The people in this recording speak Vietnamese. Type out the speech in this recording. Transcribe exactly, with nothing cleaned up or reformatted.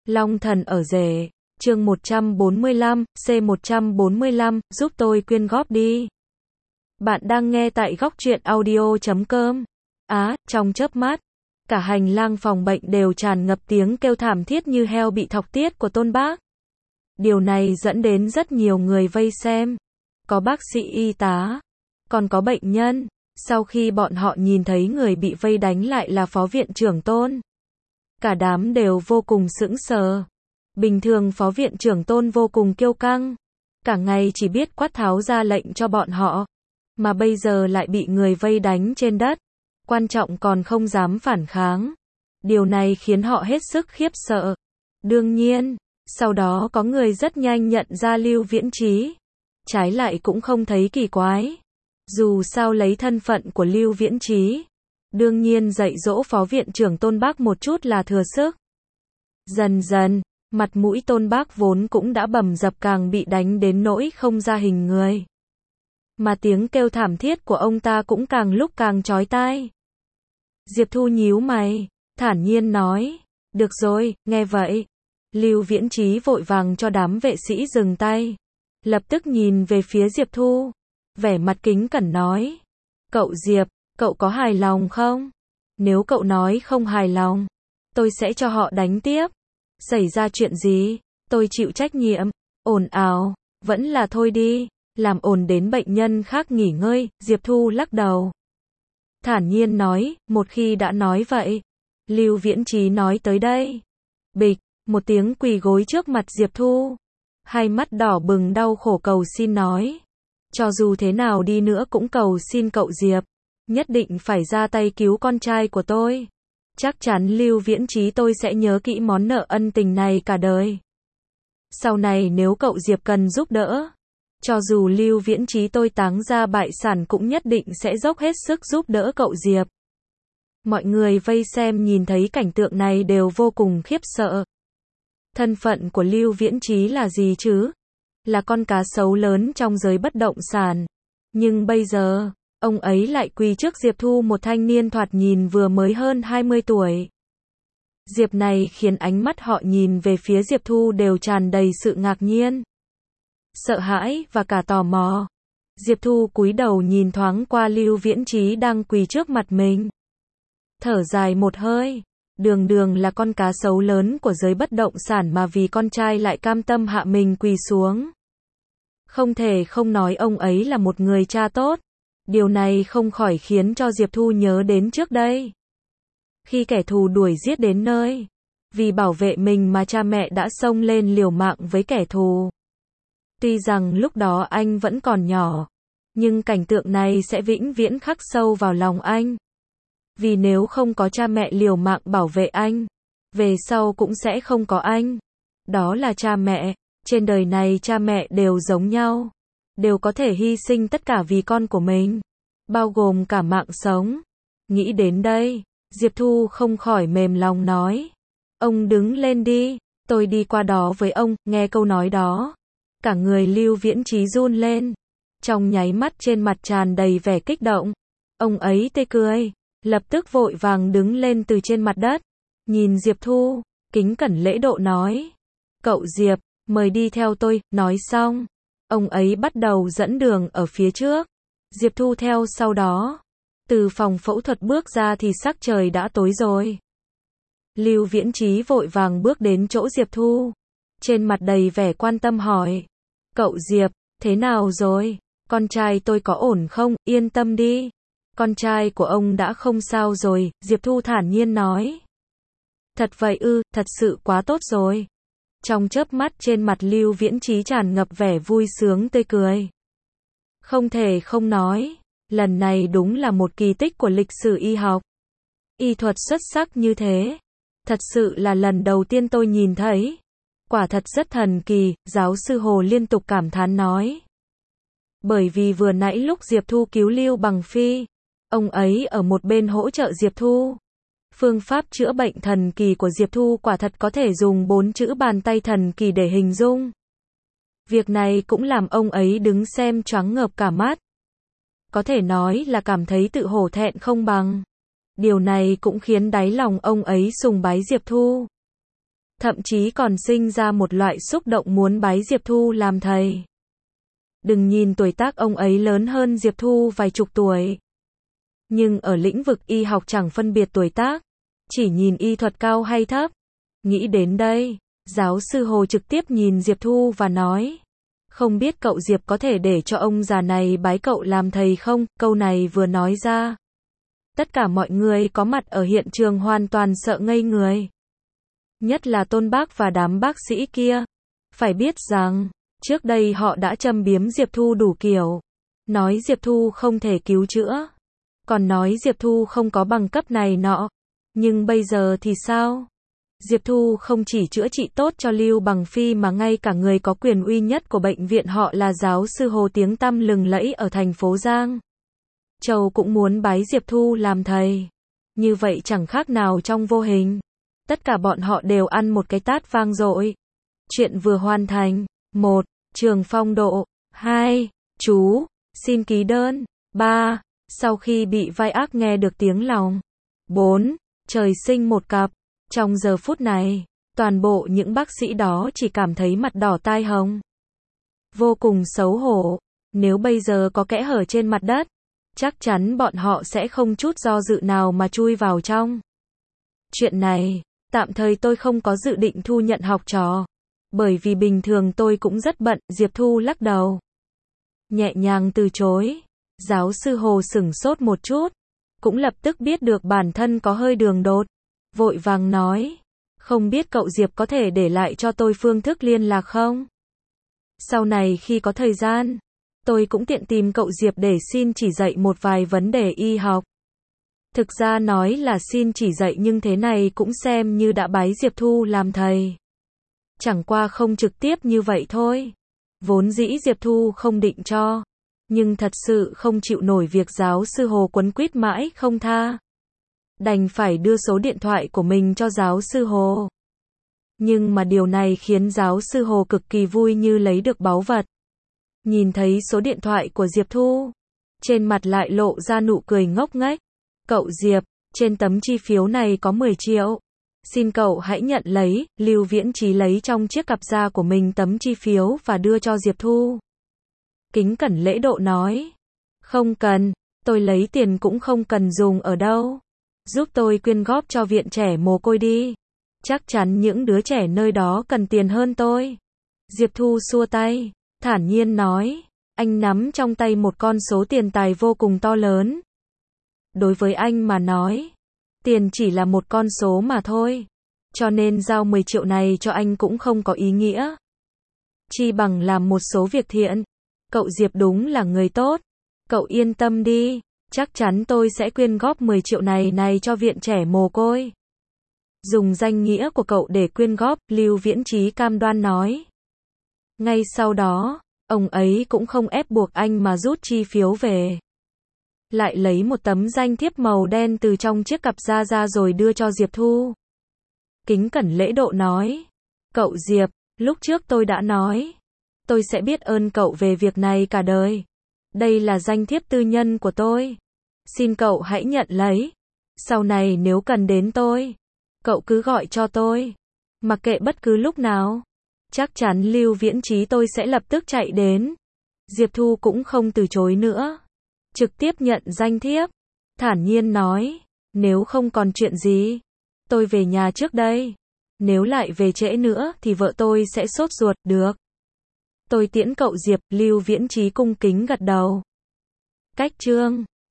Long thần ở rể, chương một trăm bốn mươi lăm, C một trăm bốn mươi lăm, giúp tôi quyên góp đi. Bạn đang nghe tại góc truyện audio chấm com. Á, trong chớp mắt, cả hành lang phòng bệnh đều tràn ngập tiếng kêu thảm thiết như heo bị thọc tiết của Tôn Bác. Điều này dẫn đến rất nhiều người vây xem. Có bác sĩ y tá, còn có bệnh nhân. Sau khi bọn họ nhìn thấy người bị vây đánh lại là phó viện trưởng Tôn, cả đám đều vô cùng sững sờ. Bình thường phó viện trưởng Tôn vô cùng kiêu căng, cả ngày chỉ biết quát tháo ra lệnh cho bọn họ, mà bây giờ lại bị người vây đánh trên đất, quan trọng còn không dám phản kháng. Điều này khiến họ hết sức khiếp sợ. Đương nhiên, sau đó có người rất nhanh nhận ra Lưu Viễn Trí, trái lại cũng không thấy kỳ quái. Dù sao lấy thân phận của Lưu Viễn Trí, đương nhiên dạy dỗ phó viện trưởng Tôn Bác một chút là thừa sức. Dần dần, mặt mũi Tôn Bác vốn cũng đã bầm dập càng bị đánh đến nỗi không ra hình người. Mà tiếng kêu thảm thiết của ông ta cũng càng lúc càng chói tai. Diệp Thu nhíu mày, thản nhiên nói, được rồi, nghe vậy. Lưu Viễn Trí vội vàng cho đám vệ sĩ dừng tay, lập tức nhìn về phía Diệp Thu, vẻ mặt kính cẩn nói, cậu Diệp, cậu có hài lòng không? Nếu cậu nói không hài lòng, tôi sẽ cho họ đánh tiếp. Xảy ra chuyện gì, tôi chịu trách nhiệm. Ồn ào, vẫn là thôi đi, làm ồn đến bệnh nhân khác nghỉ ngơi. Diệp Thu lắc đầu, thản nhiên nói, một khi đã nói vậy. Lưu Viễn Trí nói tới đây, bịch, một tiếng quỳ gối trước mặt Diệp Thu, hai mắt đỏ bừng đau khổ cầu xin nói, cho dù thế nào đi nữa cũng cầu xin cậu Diệp, nhất định phải ra tay cứu con trai của tôi. Chắc chắn Lưu Viễn Trí tôi sẽ nhớ kỹ món nợ ân tình này cả đời. Sau này nếu cậu Diệp cần giúp đỡ, cho dù Lưu Viễn Trí tôi táng ra bại sản cũng nhất định sẽ dốc hết sức giúp đỡ cậu Diệp. Mọi người vây xem nhìn thấy cảnh tượng này đều vô cùng khiếp sợ. Thân phận của Lưu Viễn Trí là gì chứ? Là con cá sấu lớn trong giới bất động sản. Nhưng bây giờ, ông ấy lại quỳ trước Diệp Thu, một thanh niên thoạt nhìn vừa mới hơn hai mươi tuổi. Diệp này khiến ánh mắt họ nhìn về phía Diệp Thu đều tràn đầy sự ngạc nhiên, sợ hãi và cả tò mò. Diệp Thu cúi đầu nhìn thoáng qua Lưu Viễn Trí đang quỳ trước mặt mình, thở dài một hơi. Đường đường là con cá sấu lớn của giới bất động sản mà vì con trai lại cam tâm hạ mình quỳ xuống. Không thể không nói ông ấy là một người cha tốt. Điều này không khỏi khiến cho Diệp Thu nhớ đến trước đây, khi kẻ thù đuổi giết đến nơi, vì bảo vệ mình mà cha mẹ đã xông lên liều mạng với kẻ thù. Tuy rằng lúc đó anh vẫn còn nhỏ, nhưng cảnh tượng này sẽ vĩnh viễn khắc sâu vào lòng anh. Vì nếu không có cha mẹ liều mạng bảo vệ anh, về sau cũng sẽ không có anh. Đó là cha mẹ. Trên đời này cha mẹ đều giống nhau, đều có thể hy sinh tất cả vì con của mình, bao gồm cả mạng sống. Nghĩ đến đây, Diệp Thu không khỏi mềm lòng nói, ông đứng lên đi, tôi đi qua đó với ông. Nghe câu nói đó, cả người Lưu Viễn Trí run lên, trong nháy mắt trên mặt tràn đầy vẻ kích động. Ông ấy tê cười, lập tức vội vàng đứng lên từ trên mặt đất, nhìn Diệp Thu, kính cẩn lễ độ nói, cậu Diệp, mời đi theo tôi. Nói xong, ông ấy bắt đầu dẫn đường ở phía trước, Diệp Thu theo sau đó. Từ phòng phẫu thuật bước ra thì sắc trời đã tối rồi. Lưu Viễn Trí vội vàng bước đến chỗ Diệp Thu, trên mặt đầy vẻ quan tâm hỏi, cậu Diệp, thế nào rồi? Con trai tôi có ổn không? Yên tâm đi, con trai của ông đã không sao rồi. Diệp Thu thản nhiên nói, thật vậy ư? Thật sự quá tốt rồi. Trong chớp mắt trên mặt Lưu Viễn Trí tràn ngập vẻ vui sướng tươi cười. Không thể không nói, lần này đúng là một kỳ tích của lịch sử y học. Y thuật xuất sắc như thế, thật sự là lần đầu tiên tôi nhìn thấy. Quả thật rất thần kỳ, giáo sư Hồ liên tục cảm thán nói. Bởi vì vừa nãy lúc Diệp Thu cứu Lưu Bằng Phi, ông ấy ở một bên hỗ trợ Diệp Thu. Phương pháp chữa bệnh thần kỳ của Diệp Thu quả thật có thể dùng bốn chữ bàn tay thần kỳ để hình dung. Việc này cũng làm ông ấy đứng xem choáng ngợp cả mắt. Có thể nói là cảm thấy tự hổ thẹn không bằng. Điều này cũng khiến đáy lòng ông ấy sùng bái Diệp Thu. thậm chí còn sinh ra một loại xúc động muốn bái Diệp Thu làm thầy. Đừng nhìn tuổi tác ông ấy lớn hơn Diệp Thu vài chục tuổi. Nhưng ở lĩnh vực y học chẳng phân biệt tuổi tác, chỉ nhìn y thuật cao hay thấp. Nghĩ đến đây, giáo sư Hồ trực tiếp nhìn Diệp Thu và nói, không biết cậu Diệp có thể để cho ông già này bái cậu làm thầy không? Câu này vừa nói ra, tất cả mọi người có mặt ở hiện trường hoàn toàn sợ ngây người. Nhất là Tôn Bác và đám bác sĩ kia. Phải biết rằng, trước đây họ đã châm biếm Diệp Thu đủ kiểu. Nói Diệp Thu không thể cứu chữa. Còn nói Diệp Thu không có bằng cấp này nọ. Nhưng bây giờ thì sao? Diệp Thu không chỉ chữa trị tốt cho Lưu Bằng Phi mà ngay cả người có quyền uy nhất của bệnh viện họ là giáo sư Hồ tiếng tăm lừng lẫy ở thành phố Giang Châu cũng muốn bái Diệp Thu làm thầy. Như vậy chẳng khác nào trong vô hình. Tất cả bọn họ đều ăn một cái tát vang dội. Chuyện vừa hoàn thành. một. Trường phong độ. hai. Chú. Xin ký đơn. ba. Sau khi bị vai ác nghe được tiếng lòng. bốn. Trời sinh một cặp. Trong giờ phút này, toàn bộ những bác sĩ đó chỉ cảm thấy mặt đỏ tai hồng. Vô cùng xấu hổ. Nếu bây giờ có kẽ hở trên mặt đất, chắc chắn bọn họ sẽ không chút do dự nào mà chui vào trong. Chuyện này, tạm thời tôi không có dự định thu nhận học trò. Bởi vì bình thường tôi cũng rất bận, Diệp Thu lắc đầu. Nhẹ nhàng từ chối. Giáo sư Hồ sửng sốt một chút. Cũng lập tức biết được bản thân có hơi đường đột. Vội vàng nói. Không biết cậu Diệp có thể để lại cho tôi phương thức liên lạc không? Sau này khi có thời gian, tôi cũng tiện tìm cậu Diệp để xin chỉ dạy một vài vấn đề y học. Thực ra nói là xin chỉ dạy nhưng thế này cũng xem như đã bái Diệp Thu làm thầy. Chẳng qua không trực tiếp như vậy thôi. Vốn dĩ Diệp Thu không định cho. Nhưng thật sự không chịu nổi việc giáo sư Hồ quấn quýt mãi không tha. Đành phải đưa số điện thoại của mình cho giáo sư Hồ. Nhưng mà điều này khiến giáo sư Hồ cực kỳ vui như lấy được báu vật. Nhìn thấy số điện thoại của Diệp Thu, trên mặt lại lộ ra nụ cười ngốc nghếch. Cậu Diệp, trên tấm chi phiếu này có mười triệu. Xin cậu hãy nhận lấy. Lưu Viễn Chí lấy trong chiếc cặp da của mình tấm chi phiếu và đưa cho Diệp Thu. Kính cẩn lễ độ nói. Không cần, tôi lấy tiền cũng không cần dùng ở đâu. Giúp tôi quyên góp cho viện trẻ mồ côi đi. Chắc chắn những đứa trẻ nơi đó cần tiền hơn tôi. Diệp Thu xua tay, thản nhiên nói. Anh nắm trong tay một con số tiền tài vô cùng to lớn. Đối với anh mà nói, tiền chỉ là một con số mà thôi. Cho nên giao mười triệu này cho anh cũng không có ý nghĩa. Chi bằng làm một số việc thiện. Cậu Diệp đúng là người tốt. Cậu yên tâm đi. Chắc chắn tôi sẽ quyên góp mười triệu này này cho viện trẻ mồ côi. Dùng danh nghĩa của cậu để quyên góp, Lưu Viễn Chí cam đoan nói. Ngay sau đó, ông ấy cũng không ép buộc anh mà rút chi phiếu về. Lại lấy một tấm danh thiếp màu đen từ trong chiếc cặp da ra rồi đưa cho Diệp Thu. Kính cẩn lễ độ nói. Cậu Diệp, lúc trước tôi đã nói. Tôi sẽ biết ơn cậu về việc này cả đời. Đây là danh thiếp tư nhân của tôi. Xin cậu hãy nhận lấy. Sau này nếu cần đến tôi, cậu cứ gọi cho tôi. Mặc kệ bất cứ lúc nào. Chắc chắn Lưu Viễn Chí tôi sẽ lập tức chạy đến. Diệp Thu cũng không từ chối nữa. Trực tiếp nhận danh thiếp. Thản nhiên nói. Nếu không còn chuyện gì, tôi về nhà trước đây. Nếu lại về trễ nữa thì vợ tôi sẽ sốt ruột. Được. Tôi tiễn cậu Diệp. Lưu Viễn Chí cung kính gật đầu. Cách chương